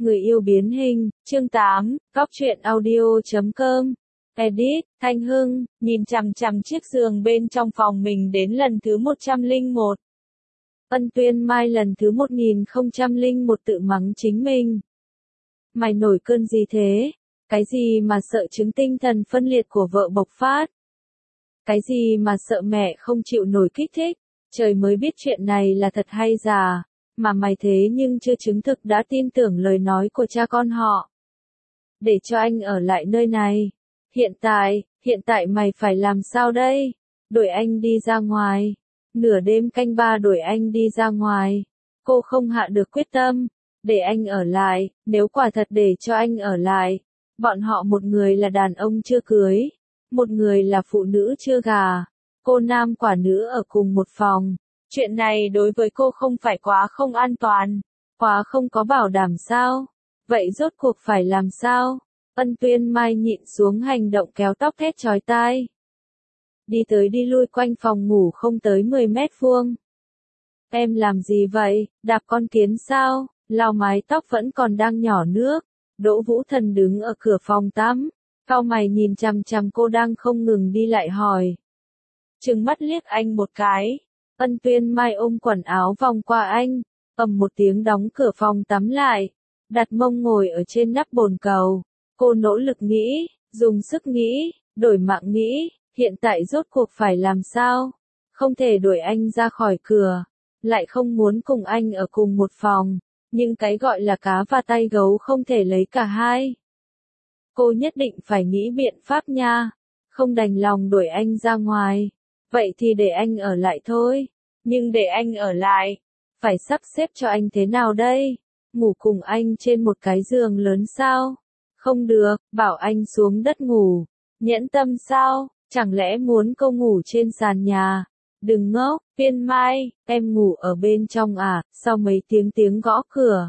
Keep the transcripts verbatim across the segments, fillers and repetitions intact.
Người yêu biến hình, chương tám, góc truyện audio chấm com. Edit, Thanh Hưng, nhìn chằm chằm chiếc giường bên trong phòng mình đến lần thứ một trăm lẻ một. Ân Tuyên Mai lần thứ một nghìn không trăm lẻ một tự mắng chính mình. Mày nổi cơn gì thế? Cái gì mà sợ chứng tinh thần phân liệt của vợ bộc phát? Cái gì mà sợ mẹ không chịu nổi kích thích? Trời mới biết chuyện này là thật hay giả, mà mày thế nhưng chưa chứng thực đã tin tưởng lời nói của cha con họ. Để cho anh ở lại nơi này. Hiện tại, hiện tại mày phải làm sao đây? Đuổi anh đi ra ngoài. Nửa đêm canh ba đuổi anh đi ra ngoài. Cô không hạ được quyết tâm. Để anh ở lại, nếu quả thật để cho anh ở lại. Bọn họ một người là đàn ông chưa cưới. Một người là phụ nữ chưa gà. Cô nam quả nữ ở cùng một phòng. Chuyện này đối với cô không phải quá không an toàn. Quá không có bảo đảm sao? Vậy rốt cuộc phải làm sao? Ân Tuyên Mai nhịn xuống hành động kéo tóc thét chói tai. Đi tới đi lui quanh phòng ngủ không tới mười mét vuông. Em làm gì vậy? Đạp con kiến sao? Lau mái tóc vẫn còn đang nhỏ nước. Đỗ Vũ Thần đứng ở cửa phòng tắm. Cau mày nhìn chằm chằm cô đang không ngừng đi lại hỏi. Trừng mắt liếc anh một cái. Ân Tuyên Mai ôm quần áo vòng qua anh. Ầm một tiếng đóng cửa phòng tắm lại. Đặt mông ngồi ở trên nắp bồn cầu. Cô nỗ lực nghĩ, dùng sức nghĩ, đổi mạng nghĩ, hiện tại rốt cuộc phải làm sao? Không thể đuổi anh ra khỏi cửa, lại không muốn cùng anh ở cùng một phòng, nhưng cái gọi là cá và tay gấu không thể lấy cả hai. Cô nhất định phải nghĩ biện pháp nha, không đành lòng đuổi anh ra ngoài, vậy thì để anh ở lại thôi, nhưng để anh ở lại, phải sắp xếp cho anh thế nào đây? Ngủ cùng anh trên một cái giường lớn sao? Không được, bảo anh xuống đất ngủ. Nhẫn tâm sao? Chẳng lẽ muốn cô ngủ trên sàn nhà? Đừng ngốc, Tuyên Mai, em ngủ ở bên trong à? Sau mấy tiếng tiếng gõ cửa,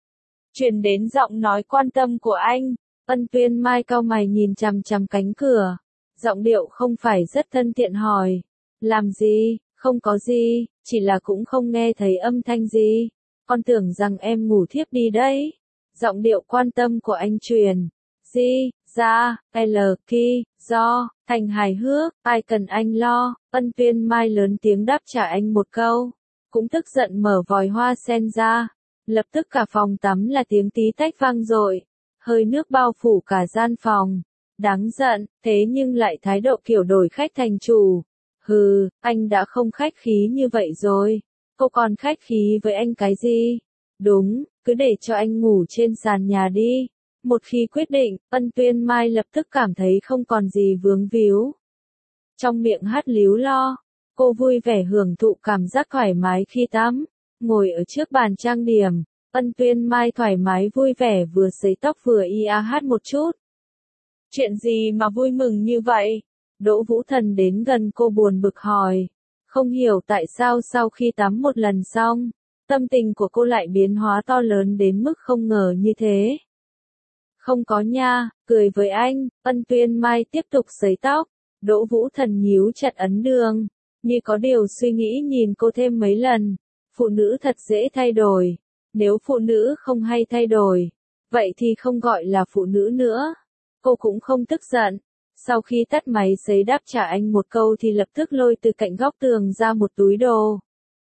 truyền đến giọng nói quan tâm của anh. Ân Tuyên Mai cau mày nhìn chằm chằm cánh cửa. Giọng điệu không phải rất thân thiện hỏi. Làm gì? Không có gì, chỉ là cũng không nghe thấy âm thanh gì. Con tưởng rằng em ngủ thiếp đi đấy. Giọng điệu quan tâm của anh truyền. Di, ra, L, Ki, do, thành hài hước, ai cần anh lo. Ân Tuyên Mai lớn tiếng đáp trả anh một câu. Cũng tức giận mở vòi hoa sen ra. Lập tức cả phòng tắm là tiếng tí tách vang dội. Hơi nước bao phủ cả gian phòng. Đáng giận, thế nhưng lại thái độ kiểu đổi khách thành chủ. Hừ, anh đã không khách khí như vậy rồi. Cô còn khách khí với anh cái gì? Đúng, cứ để cho anh ngủ trên sàn nhà đi. Một khi quyết định, Ân Tuyên Mai lập tức cảm thấy không còn gì vướng víu. Trong miệng hát líu lo, cô vui vẻ hưởng thụ cảm giác thoải mái khi tắm. Ngồi ở trước bàn trang điểm, Ân Tuyên Mai thoải mái vui vẻ vừa sấy tóc vừa ia hát một chút. Chuyện gì mà vui mừng như vậy? Đỗ Vũ Thần đến gần cô buồn bực hỏi. Không hiểu tại sao sau khi tắm một lần xong, tâm tình của cô lại biến hóa to lớn đến mức không ngờ như thế. Không có nha, cười với anh, Ân Tuyên Mai tiếp tục sấy tóc. Đỗ Vũ Thần nhíu chặt ấn đường, như có điều suy nghĩ nhìn cô thêm mấy lần. Phụ nữ thật dễ thay đổi. Nếu phụ nữ không hay thay đổi, vậy thì không gọi là phụ nữ nữa. Cô cũng không tức giận. Sau khi tắt máy sấy đáp trả anh một câu thì lập tức lôi từ cạnh góc tường ra một túi đồ.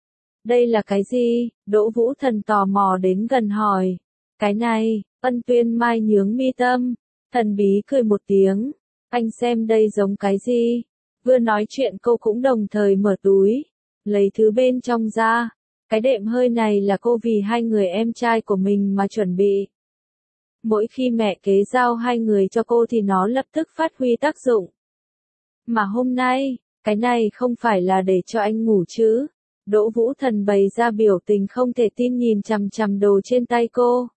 Đây là cái gì? Đỗ Vũ Thần tò mò đến gần hỏi. Cái này, Ân Tuyên Mai nhướng mi tâm, thần bí cười một tiếng. Anh xem đây giống cái gì? Vừa nói chuyện cô cũng đồng thời mở túi, lấy thứ bên trong ra. Cái đệm hơi này là cô vì hai người em trai của mình mà chuẩn bị. Mỗi khi mẹ kế giao hai người cho cô thì nó lập tức phát huy tác dụng. Mà hôm nay, cái này không phải là để cho anh ngủ chứ? Đỗ Vũ Thần bày ra biểu tình không thể tin nhìn chằm chằm đồ trên tay cô.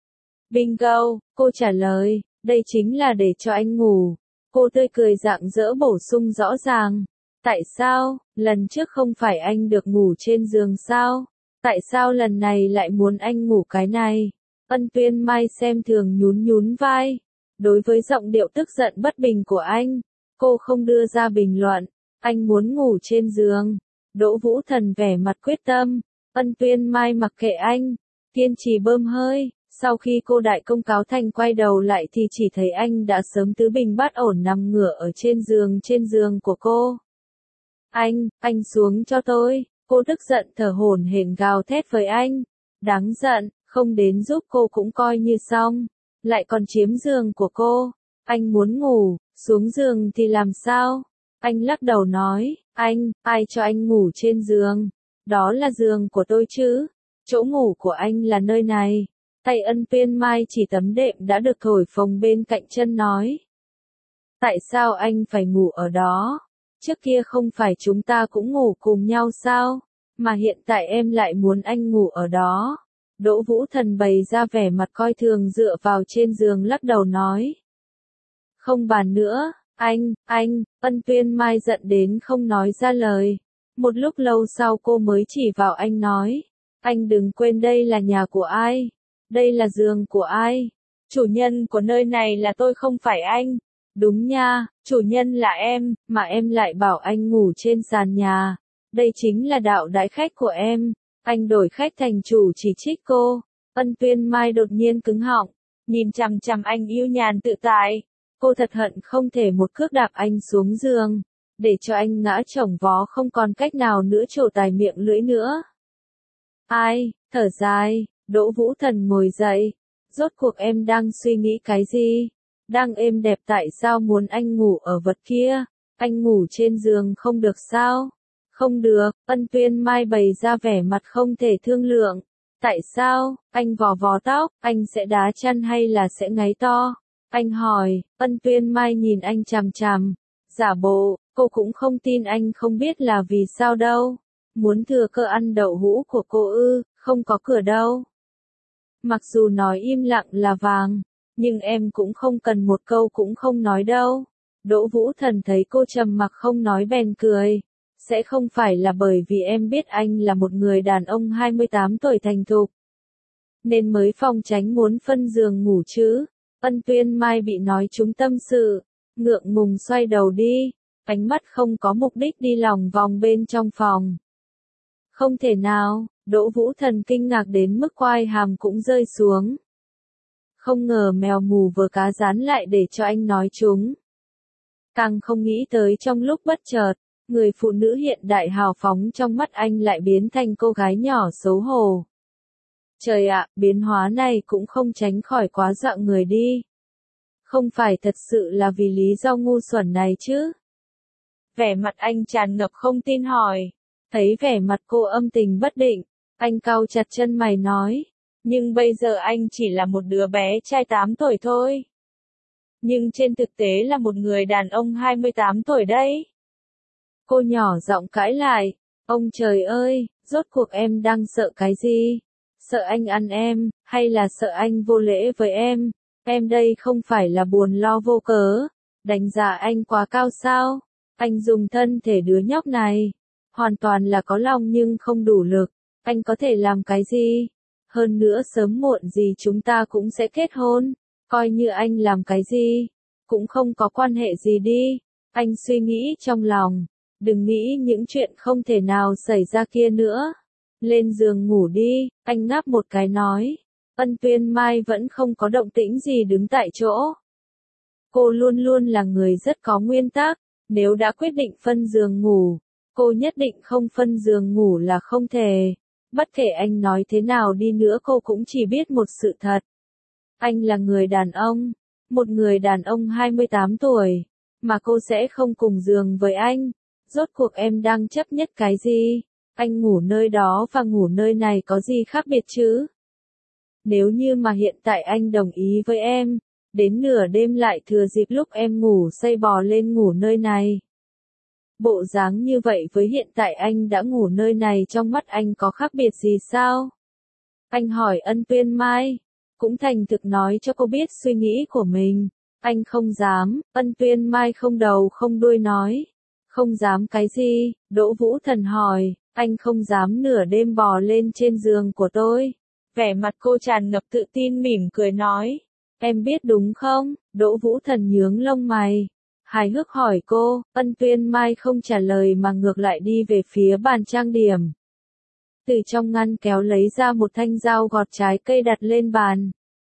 Bingo, cô trả lời, đây chính là để cho anh ngủ. Cô tươi cười rạng rỡ bổ sung rõ ràng. Tại sao, lần trước không phải anh được ngủ trên giường sao? Tại sao lần này lại muốn anh ngủ cái này? Ân Tuyên Mai xem thường nhún nhún vai. Đối với giọng điệu tức giận bất bình của anh, cô không đưa ra bình luận. Anh muốn ngủ trên giường. Đỗ Vũ Thần vẻ mặt quyết tâm. Ân Tuyên Mai mặc kệ anh, kiên trì bơm hơi. Sau khi cô đại công cáo thành quay đầu lại thì chỉ thấy anh đã sớm tứ bình bát ổn nằm ngửa ở trên giường trên giường của cô. Anh, anh xuống cho tôi, cô tức giận thở hổn hển gào thét với anh. Đáng giận, không đến giúp cô cũng coi như xong, lại còn chiếm giường của cô. Anh muốn ngủ, xuống giường thì làm sao? Anh lắc đầu nói, anh, ai cho anh ngủ trên giường? Đó là giường của tôi chứ, chỗ ngủ của anh là nơi này. Tay Ân Tuyên Mai chỉ tấm đệm đã được thổi phồng bên cạnh chân nói. Tại sao anh phải ngủ ở đó? Trước kia không phải chúng ta cũng ngủ cùng nhau sao? Mà hiện tại em lại muốn anh ngủ ở đó. Đỗ Vũ Thần bày ra vẻ mặt coi thường dựa vào trên giường lắc đầu nói. Không bàn nữa, anh, anh, Ân Tuyên Mai giận đến không nói ra lời. Một lúc lâu sau cô mới chỉ vào anh nói. Anh đừng quên đây là nhà của ai? Đây là giường của ai? Chủ nhân của nơi này là tôi không phải anh. Đúng nha, chủ nhân là em, mà em lại bảo anh ngủ trên sàn nhà. Đây chính là đạo đãi khách của em. Anh đổi khách thành chủ chỉ trích cô. Ân Tuyên Mai đột nhiên cứng họng, nhìn chằm chằm anh yêu nhàn tự tại. Cô thật hận không thể một cước đạp anh xuống giường, để cho anh ngã chồng vó không còn cách nào nữa trổ tài miệng lưỡi nữa. Ai, thở dài, Đỗ Vũ Thần ngồi dậy. Rốt cuộc em đang suy nghĩ cái gì? Đang êm đẹp tại sao muốn anh ngủ ở vật kia? Anh ngủ trên giường không được sao? Không được, Ân Tuyên Mai bày ra vẻ mặt không thể thương lượng. Tại sao? Anh vò vò tóc, anh sẽ đá chân hay là sẽ ngáy to? Anh hỏi. Ân Tuyên Mai nhìn anh chằm chằm. Giả bộ, cô cũng không tin anh không biết là vì sao đâu. Muốn thừa cơ ăn đậu hũ của cô ư, không có cửa đâu. Mặc dù nói im lặng là vàng, nhưng em cũng không cần một câu cũng không nói đâu. Đỗ Vũ Thần thấy cô trầm mặc không nói bèn cười. Sẽ không phải là bởi vì em biết anh là một người đàn ông hai mươi tám tuổi thành thục, nên mới phòng tránh muốn phân giường ngủ chứ. Ân Tuyên Mai bị nói trúng tâm sự, ngượng ngùng xoay đầu đi, ánh mắt không có mục đích đi lòng vòng bên trong phòng. Không thể nào, Đỗ Vũ Thần kinh ngạc đến mức quai hàm cũng rơi xuống. Không ngờ mèo mù vừa cá rán lại để cho anh nói trúng. Càng không nghĩ tới trong lúc bất chợt, người phụ nữ hiện đại hào phóng trong mắt anh lại biến thành cô gái nhỏ xấu hổ. Trời ạ, biến hóa này cũng không tránh khỏi quá dọa người đi. Không phải thật sự là vì lý do ngu xuẩn này chứ? Vẻ mặt anh tràn ngập không tin hỏi. Thấy vẻ mặt cô âm tình bất định, anh cau chặt chân mày nói. Nhưng bây giờ anh chỉ là một đứa bé trai tám tuổi thôi. Nhưng trên thực tế là một người đàn ông hai mươi tám tuổi đấy. Cô nhỏ giọng cãi lại. Ông trời ơi, rốt cuộc em đang sợ cái gì? Sợ anh ăn em, hay là sợ anh vô lễ với em? Em đây không phải là buồn lo vô cớ. Đánh giá anh quá cao sao? Anh dùng thân thể đứa nhóc này. Hoàn toàn là có lòng nhưng không đủ lực. Anh có thể làm cái gì? Hơn nữa sớm muộn gì chúng ta cũng sẽ kết hôn. Coi như anh làm cái gì, cũng không có quan hệ gì đi. Anh suy nghĩ trong lòng. Đừng nghĩ những chuyện không thể nào xảy ra kia nữa. Lên giường ngủ đi, anh ngáp một cái nói. Ân Tuyên Mai vẫn không có động tĩnh gì đứng tại chỗ. Cô luôn luôn là người rất có nguyên tắc. Nếu đã quyết định phân giường ngủ, cô nhất định không phân giường ngủ là không thể. Bất kể anh nói thế nào đi nữa cô cũng chỉ biết một sự thật. Anh là người đàn ông, một người đàn ông hai mươi tám tuổi, mà cô sẽ không cùng giường với anh. Rốt cuộc em đang chấp nhất cái gì? Anh ngủ nơi đó và ngủ nơi này có gì khác biệt chứ? Nếu như mà hiện tại anh đồng ý với em, đến nửa đêm lại thừa dịp lúc em ngủ say bò lên ngủ nơi này. Bộ dáng như vậy với hiện tại anh đã ngủ nơi này trong mắt anh có khác biệt gì sao? Anh hỏi Ân Tuyên Mai, cũng thành thực nói cho cô biết suy nghĩ của mình. Anh không dám, Ân Tuyên Mai không đầu không đuôi nói. Không dám cái gì? Đỗ Vũ Thần hỏi. Anh không dám nửa đêm bò lên trên giường của tôi. Vẻ mặt cô tràn ngập tự tin mỉm cười nói. Em biết đúng không? Đỗ Vũ Thần nhướng lông mày. Hài hước hỏi cô. Ân Tuyên Mai không trả lời mà ngược lại đi về phía bàn trang điểm. Từ trong ngăn kéo lấy ra một thanh dao gọt trái cây đặt lên bàn.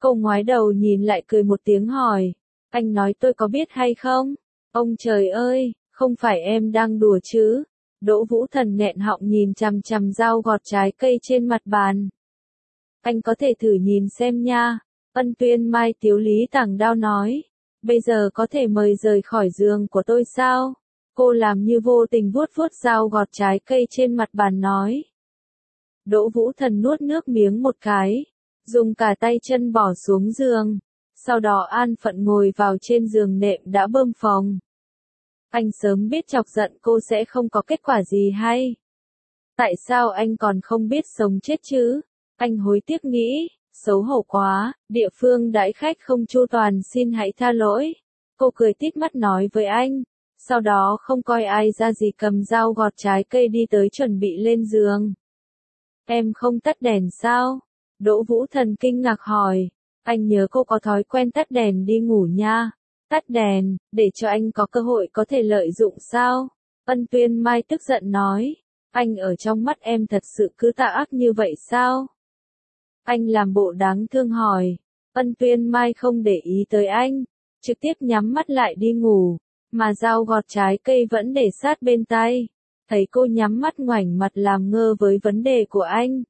Cô ngoái đầu nhìn lại cười một tiếng hỏi. Anh nói tôi có biết hay không? Ông trời ơi, không phải em đang đùa chứ? Đỗ Vũ Thần nghẹn họng nhìn chằm chằm dao gọt trái cây trên mặt bàn. Anh có thể thử nhìn xem nha. Ân Tuyên Mai tiếu lý tàng đao nói. Bây giờ có thể mời rời khỏi giường của tôi sao? Cô làm như vô tình vuốt vuốt dao gọt trái cây trên mặt bàn nói. Đỗ Vũ Thần nuốt nước miếng một cái, dùng cả tay chân bỏ xuống giường, sau đó an phận ngồi vào trên giường nệm đã bơm phồng. Anh sớm biết chọc giận cô sẽ không có kết quả gì hay. Tại sao anh còn không biết sống chết chứ? Anh hối tiếc nghĩ, xấu hổ quá, địa phương đãi khách không chu toàn xin hãy tha lỗi. Cô cười tít mắt nói với anh, sau đó không coi ai ra gì cầm dao gọt trái cây đi tới chuẩn bị lên giường. Em không tắt đèn sao? Đỗ Vũ Thần kinh ngạc hỏi. Anh nhớ cô có thói quen tắt đèn đi ngủ nha. Tắt đèn, để cho anh có cơ hội có thể lợi dụng sao? Ân Tuyên Mai tức giận nói. Anh ở trong mắt em thật sự cứ tà ác như vậy sao? Anh làm bộ đáng thương hỏi. Ân Tuyên Mai không để ý tới anh, trực tiếp nhắm mắt lại đi ngủ, mà dao gọt trái cây vẫn để sát bên tay. Thấy cô nhắm mắt ngoảnh mặt làm ngơ với vấn đề của anh.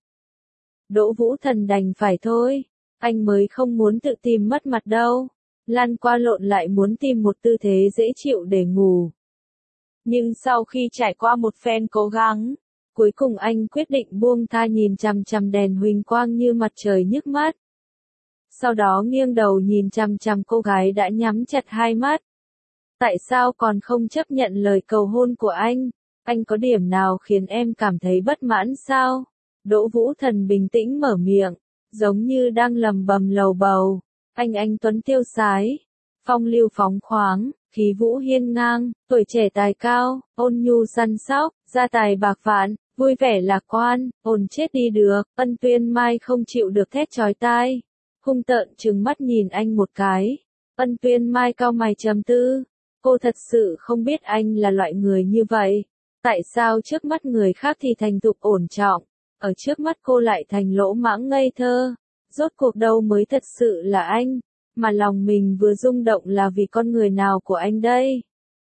Đỗ Vũ Thần đành phải thôi, anh mới không muốn tự tìm mất mặt đâu. Lăn qua lộn lại muốn tìm một tư thế dễ chịu để ngủ. Nhưng sau khi trải qua một phen cố gắng, cuối cùng anh quyết định buông tha nhìn chằm chằm đèn huỳnh quang như mặt trời nhức mắt. Sau đó nghiêng đầu nhìn chằm chằm cô gái đã nhắm chặt hai mắt. Tại sao còn không chấp nhận lời cầu hôn của anh? Anh có điểm nào khiến em cảm thấy bất mãn sao? Đỗ Vũ Thần bình tĩnh mở miệng, giống như đang lầm bầm lầu bầu. Anh anh tuấn tiêu sái, phong lưu phóng khoáng, khí vũ hiên ngang, tuổi trẻ tài cao, ôn nhu săn sóc, gia tài bạc vạn, vui vẻ lạc quan, ổn chết đi được. Ân Tuyên Mai không chịu được thét chói tai, hung tợn trừng mắt nhìn anh một cái. Ân Tuyên Mai cau mày trầm tư, cô thật sự không biết anh là loại người như vậy. Tại sao trước mắt người khác thì thành thục ổn trọng, ở trước mắt cô lại thành lỗ mãng ngây thơ? Rốt cuộc đâu mới thật sự là anh, mà lòng mình vừa rung động là vì con người nào của anh đây?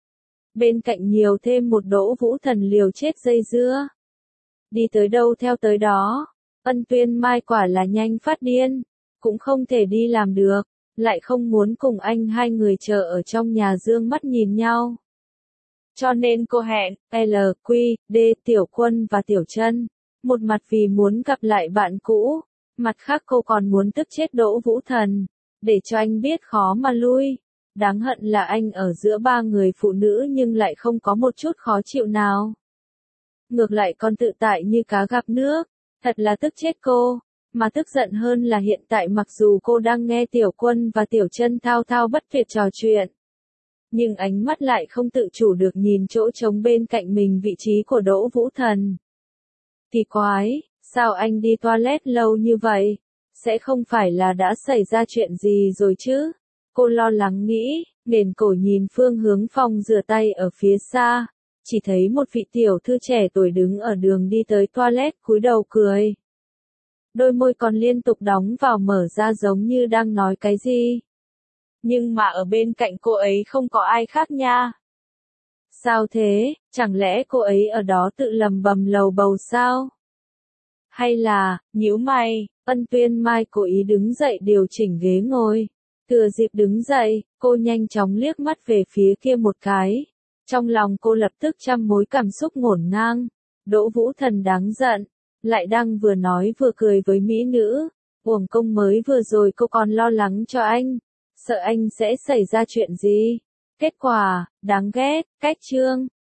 Bên cạnh nhiều thêm một Đỗ Vũ Thần liều chết dây dưa. Đi tới đâu theo tới đó, Ân Tuyên Mai quả là nhanh phát điên, cũng không thể đi làm được, lại không muốn cùng anh hai người chờ ở trong nhà dương mắt nhìn nhau. Cho nên cô hẹn L, Q, D, Tiểu Quân và Tiểu Trân, một mặt vì muốn gặp lại bạn cũ, mặt khác cô còn muốn tức chết Đỗ Vũ Thần, để cho anh biết khó mà lui. Đáng hận là anh ở giữa ba người phụ nữ nhưng lại không có một chút khó chịu nào. Ngược lại còn tự tại như cá gặp nước, thật là tức chết cô. Mà tức giận hơn là hiện tại mặc dù cô đang nghe Tiểu Quân và Tiểu Trân thao thao bất tuyệt trò chuyện, nhưng ánh mắt lại không tự chủ được nhìn chỗ trống bên cạnh mình vị trí của Đỗ Vũ Thần. Kỳ quái, sao anh đi toilet lâu như vậy? Sẽ không phải là đã xảy ra chuyện gì rồi chứ? Cô lo lắng nghĩ, nghển cổ nhìn phương hướng phòng rửa tay ở phía xa, chỉ thấy một vị tiểu thư trẻ tuổi đứng ở đường đi tới toilet cúi đầu cười. Đôi môi còn liên tục đóng vào mở ra giống như đang nói cái gì. Nhưng mà ở bên cạnh cô ấy không có ai khác nha. Sao thế, chẳng lẽ cô ấy ở đó tự lầm bầm lầu bầu sao? Hay là, nhíu mày, Ân Tuyên Mai cố ý đứng dậy điều chỉnh ghế ngồi. Thừa dịp đứng dậy, cô nhanh chóng liếc mắt về phía kia một cái. Trong lòng cô lập tức trăm mối cảm xúc ngổn ngang. Đỗ Vũ Thần đáng giận, lại đang vừa nói vừa cười với mỹ nữ. Uổng công mới vừa rồi cô còn lo lắng cho anh, sợ anh sẽ xảy ra chuyện gì. Kết quả, đáng ghét, cách chương.